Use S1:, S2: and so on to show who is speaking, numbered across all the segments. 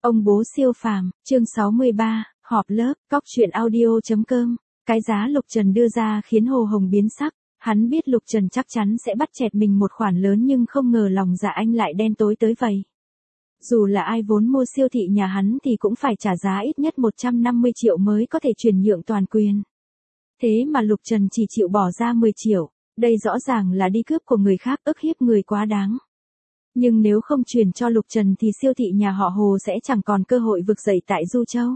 S1: Ông bố siêu phàm, chương 63, họp lớp, cóc truyện audio.com. Cái giá Lục Trần đưa ra khiến Hồ Hồng biến sắc, hắn biết Lục Trần chắc chắn sẽ bắt chẹt mình một khoản lớn nhưng không ngờ lòng dạ anh lại đen tối tới vậy. Dù là ai vốn mua siêu thị nhà hắn thì cũng phải trả giá ít nhất 150 triệu mới có thể chuyển nhượng toàn quyền. Thế mà Lục Trần chỉ chịu bỏ ra 10 triệu, đây rõ ràng là đi cướp của người khác, ức hiếp người quá đáng. Nhưng nếu không chuyển cho Lục Trần thì siêu thị nhà họ Hồ sẽ chẳng còn cơ hội vực dậy tại Du Châu.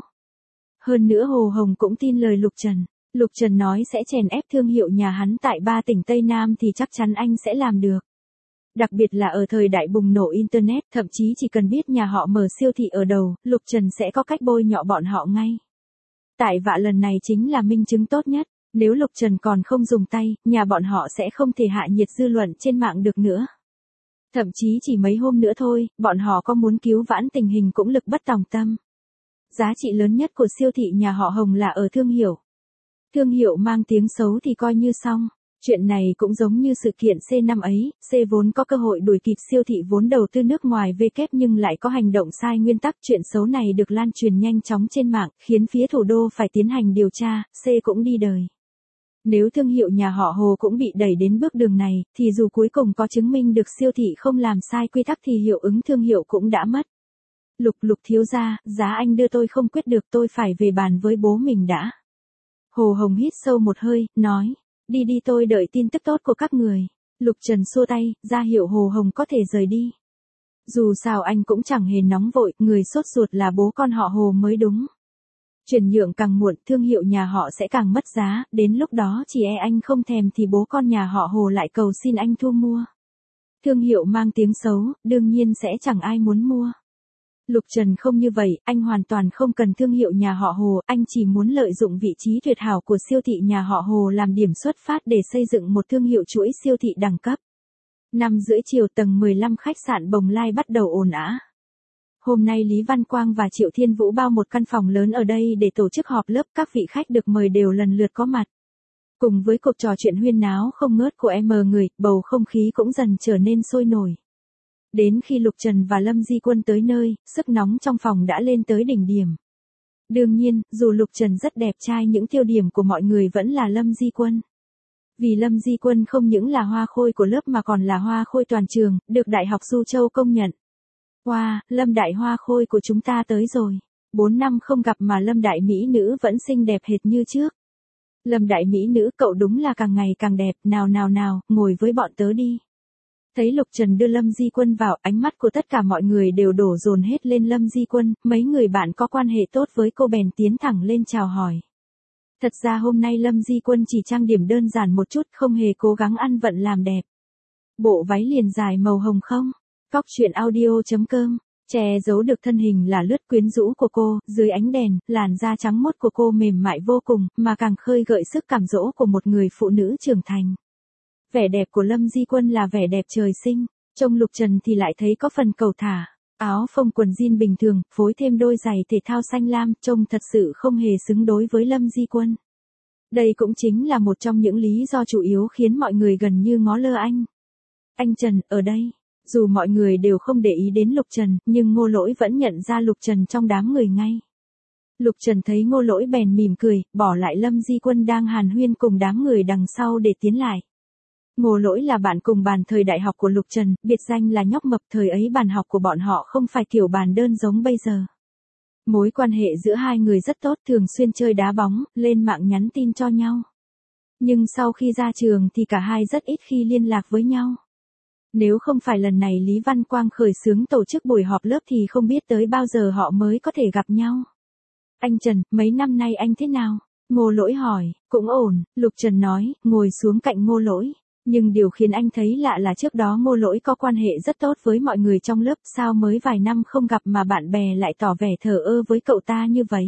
S1: Hơn nữa Hồ Hồng cũng tin lời Lục Trần. Lục Trần nói sẽ chèn ép thương hiệu nhà hắn tại 3 tỉnh Tây Nam thì chắc chắn anh sẽ làm được. Đặc biệt là ở thời đại bùng nổ Internet, thậm chí chỉ cần biết nhà họ mở siêu thị ở đầu, Lục Trần sẽ có cách bôi nhọ bọn họ ngay. Tại vạ lần này chính là minh chứng tốt nhất, nếu Lục Trần còn không dùng tay, nhà bọn họ sẽ không thể hạ nhiệt dư luận trên mạng được nữa. Thậm chí chỉ mấy hôm nữa thôi, bọn họ có muốn cứu vãn tình hình cũng lực bất tòng tâm. Giá trị lớn nhất của siêu thị nhà họ Hồng là ở thương hiệu. Thương hiệu mang tiếng xấu thì coi như xong. Chuyện này cũng giống như sự kiện C năm ấy, C vốn có cơ hội đuổi kịp siêu thị vốn đầu tư nước ngoài V kép nhưng lại có hành động sai nguyên tắc. Chuyện xấu này được lan truyền nhanh chóng trên mạng, khiến phía thủ đô phải tiến hành điều tra, C cũng đi đời. Nếu thương hiệu nhà họ Hồ cũng bị đẩy đến bước đường này, thì dù cuối cùng có chứng minh được siêu thị không làm sai quy tắc thì hiệu ứng thương hiệu cũng đã mất. Lục thiếu gia, giá anh đưa tôi không quyết được, tôi phải về bàn với bố mình đã. Hồ Hồng hít sâu một hơi, nói, đi tôi đợi tin tức tốt của các người. Lục Trần xua tay, ra hiệu Hồ Hồng có thể rời đi. Dù sao anh cũng chẳng hề nóng vội, người sốt ruột là bố con họ Hồ mới đúng. Chuyển nhượng càng muộn, thương hiệu nhà họ sẽ càng mất giá, đến lúc đó chỉ e anh không thèm thì bố con nhà họ Hồ lại cầu xin anh thu mua. Thương hiệu mang tiếng xấu, đương nhiên sẽ chẳng ai muốn mua. Lục Trần không như vậy, anh hoàn toàn không cần thương hiệu nhà họ Hồ, anh chỉ muốn lợi dụng vị trí tuyệt hảo của siêu thị nhà họ Hồ làm điểm xuất phát để xây dựng một thương hiệu chuỗi siêu thị đẳng cấp. 5:30 chiều tầng 15 khách sạn Bồng Lai bắt đầu ồn ào. Hôm nay Lý Văn Quang và Triệu Thiên Vũ bao một căn phòng lớn ở đây để tổ chức họp lớp, các vị khách được mời đều lần lượt có mặt. Cùng với cuộc trò chuyện huyên náo không ngớt của người, bầu không khí cũng dần trở nên sôi nổi. Đến khi Lục Trần và Lâm Di Quân tới nơi, sức nóng trong phòng đã lên tới đỉnh điểm. Đương nhiên, dù Lục Trần rất đẹp trai, những tiêu điểm của mọi người vẫn là Lâm Di Quân. Vì Lâm Di Quân không những là hoa khôi của lớp mà còn là hoa khôi toàn trường, được Đại học Du Châu công nhận. Wow, Lâm đại hoa khôi của chúng ta tới rồi. 4 năm không gặp mà Lâm đại mỹ nữ vẫn xinh đẹp hệt như trước. Lâm đại mỹ nữ, cậu đúng là càng ngày càng đẹp, nào, ngồi với bọn tớ đi. Thấy Lục Trần đưa Lâm Di Quân vào, ánh mắt của tất cả mọi người đều đổ dồn hết lên Lâm Di Quân, mấy người bạn có quan hệ tốt với cô bèn tiến thẳng lên chào hỏi. Thật ra hôm nay Lâm Di Quân chỉ trang điểm đơn giản một chút, không hề cố gắng ăn vận làm đẹp. Bộ váy liền dài màu hồng không? Cóc truyện audio.com, che giấu được thân hình là lướt quyến rũ của cô, dưới ánh đèn, làn da trắng mốt của cô mềm mại vô cùng, mà càng khơi gợi sức cám dỗ của một người phụ nữ trưởng thành. Vẻ đẹp của Lâm Di Quân là vẻ đẹp trời sinh, trông Lục Trần thì lại thấy có phần cầu thả, áo phông quần jean bình thường, phối thêm đôi giày thể thao xanh lam, trông thật sự không hề xứng đối với Lâm Di Quân. Đây cũng chính là một trong những lý do chủ yếu khiến mọi người gần như ngó lơ anh. Anh Trần, ở đây. Dù mọi người đều không để ý đến Lục Trần, nhưng Ngô Lỗi vẫn nhận ra Lục Trần trong đám người ngay. Lục Trần thấy Ngô Lỗi bèn mỉm cười, bỏ lại Lâm Di Quân đang hàn huyên cùng đám người đằng sau để tiến lại. Ngô Lỗi là bạn cùng bàn thời đại học của Lục Trần, biệt danh là nhóc mập, thời ấy bàn học của bọn họ không phải kiểu bàn đơn giống bây giờ. Mối quan hệ giữa hai người rất tốt, thường xuyên chơi đá bóng, lên mạng nhắn tin cho nhau. Nhưng sau khi ra trường thì cả hai rất ít khi liên lạc với nhau. Nếu không phải lần này Lý Văn Quang khởi xướng tổ chức buổi họp lớp thì không biết tới bao giờ họ mới có thể gặp nhau. Anh Trần, mấy năm nay anh thế nào? Ngô Lỗi hỏi. Cũng ổn, Lục Trần nói, ngồi xuống cạnh Ngô Lỗi. Nhưng điều khiến anh thấy lạ là trước đó Ngô Lỗi có quan hệ rất tốt với mọi người trong lớp, sao mới vài năm không gặp mà bạn bè lại tỏ vẻ thờ ơ với cậu ta như vậy?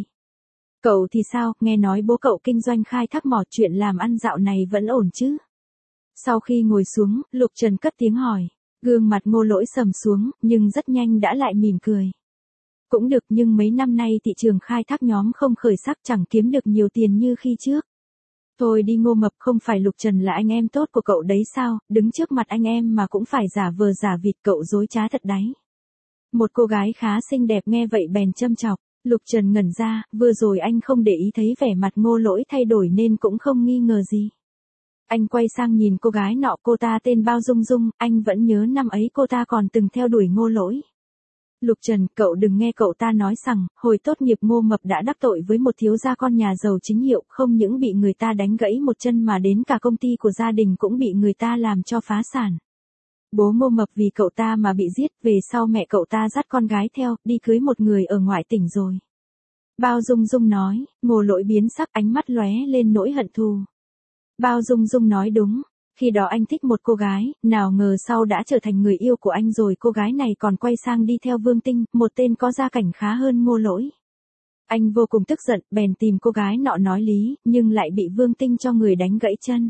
S1: Cậu thì sao, nghe nói bố cậu kinh doanh khai thác mỏ, chuyện làm ăn dạo này vẫn ổn chứ? Sau khi ngồi xuống, Lục Trần cất tiếng hỏi. Gương mặt Ngô Lỗi sầm xuống, nhưng rất nhanh đã lại mỉm cười. Cũng được, nhưng mấy năm nay thị trường khai thác nhóm không khởi sắc, chẳng kiếm được nhiều tiền như khi trước. Thôi đi Ngô Mập, không phải Lục Trần là anh em tốt của cậu đấy sao, đứng trước mặt anh em mà cũng phải giả vờ giả vịt, cậu dối trá thật đấy. Một cô gái khá xinh đẹp nghe vậy bèn châm chọc. Lục Trần ngẩn ra, vừa rồi anh không để ý thấy vẻ mặt Ngô Lỗi thay đổi nên cũng không nghi ngờ gì. Anh quay sang nhìn cô gái nọ, cô ta tên Bao Dung Dung, anh vẫn nhớ năm ấy cô ta còn từng theo đuổi Ngô Lỗi. Lục Trần, cậu đừng nghe cậu ta nói rằng, hồi tốt nghiệp Ngô Mập đã đắc tội với một thiếu gia con nhà giàu chính hiệu, không những bị người ta đánh gãy một chân mà đến cả công ty của gia đình cũng bị người ta làm cho phá sản. Bố Ngô Mập vì cậu ta mà bị giết, về sau mẹ cậu ta dắt con gái theo, đi cưới một người ở ngoại tỉnh rồi. Bao Dung Dung nói, Ngô Lỗi biến sắc, ánh mắt lóe lên nỗi hận thù. Bao Dung Dung nói đúng, khi đó anh thích một cô gái, nào ngờ sau đã trở thành người yêu của anh rồi, cô gái này còn quay sang đi theo Vương Tinh, một tên có gia cảnh khá hơn Ngô Lỗi. Anh vô cùng tức giận, bèn tìm cô gái nọ nói lý, nhưng lại bị Vương Tinh cho người đánh gãy chân.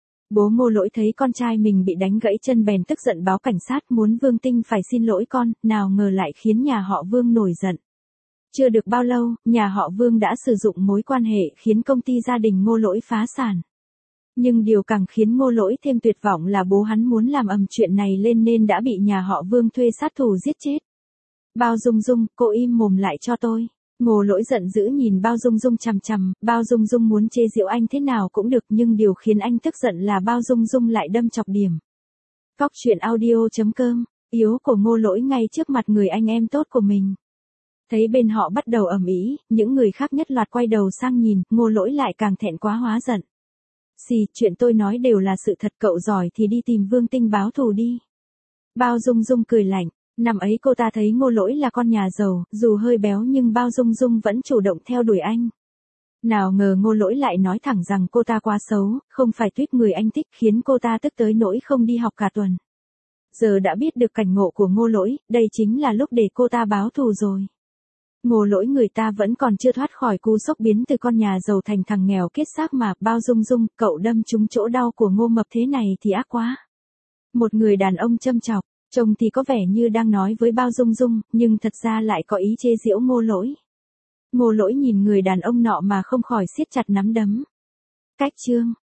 S1: Bố Ngô Lỗi thấy con trai mình bị đánh gãy chân bèn tức giận báo cảnh sát, muốn Vương Tinh phải xin lỗi con, nào ngờ lại khiến nhà họ Vương nổi giận. Chưa được bao lâu, nhà họ Vương đã sử dụng mối quan hệ khiến công ty gia đình Ngô Lỗi phá sản. Nhưng điều càng khiến Ngô Lỗi thêm tuyệt vọng là bố hắn muốn làm ầm chuyện này lên nên đã bị nhà họ Vương thuê sát thủ giết chết. Bao Dung Dung, cô im mồm lại cho tôi. Ngô Lỗi giận dữ nhìn Bao Dung Dung chằm chằm, Bao Dung Dung muốn chế giễu anh thế nào cũng được, nhưng điều khiến anh tức giận là Bao Dung Dung lại đâm chọc điểm. Cóc truyện audio.com, yếu của Ngô Lỗi ngay trước mặt người anh em tốt của mình. Thấy bên họ bắt đầu ầm ĩ, những người khác nhất loạt quay đầu sang nhìn, Ngô Lỗi lại càng thẹn quá hóa giận. Xì, chuyện tôi nói đều là sự thật, cậu giỏi thì đi tìm Vương Tinh báo thù đi. Bao Dung Dung cười lạnh, năm ấy cô ta thấy Ngô Lỗi là con nhà giàu, dù hơi béo nhưng Bao Dung Dung vẫn chủ động theo đuổi anh. Nào ngờ Ngô Lỗi lại nói thẳng rằng cô ta quá xấu, không phải tuyết người anh thích, khiến cô ta tức tới nỗi không đi học cả tuần. Giờ đã biết được cảnh ngộ của Ngô Lỗi, đây chính là lúc để cô ta báo thù rồi. Ngô Lỗi người ta vẫn còn chưa thoát khỏi cú sốc biến từ con nhà giàu thành thằng nghèo kết xác mà. Bao Dung Dung, cậu đâm trúng chỗ đau của Ngô Mập thế này thì ác quá. Một người đàn ông châm chọc, trông thì có vẻ như đang nói với Bao Dung Dung, nhưng thật ra lại có ý chế giễu Ngô Lỗi. Ngô Lỗi nhìn người đàn ông nọ mà không khỏi siết chặt nắm đấm. Cách chương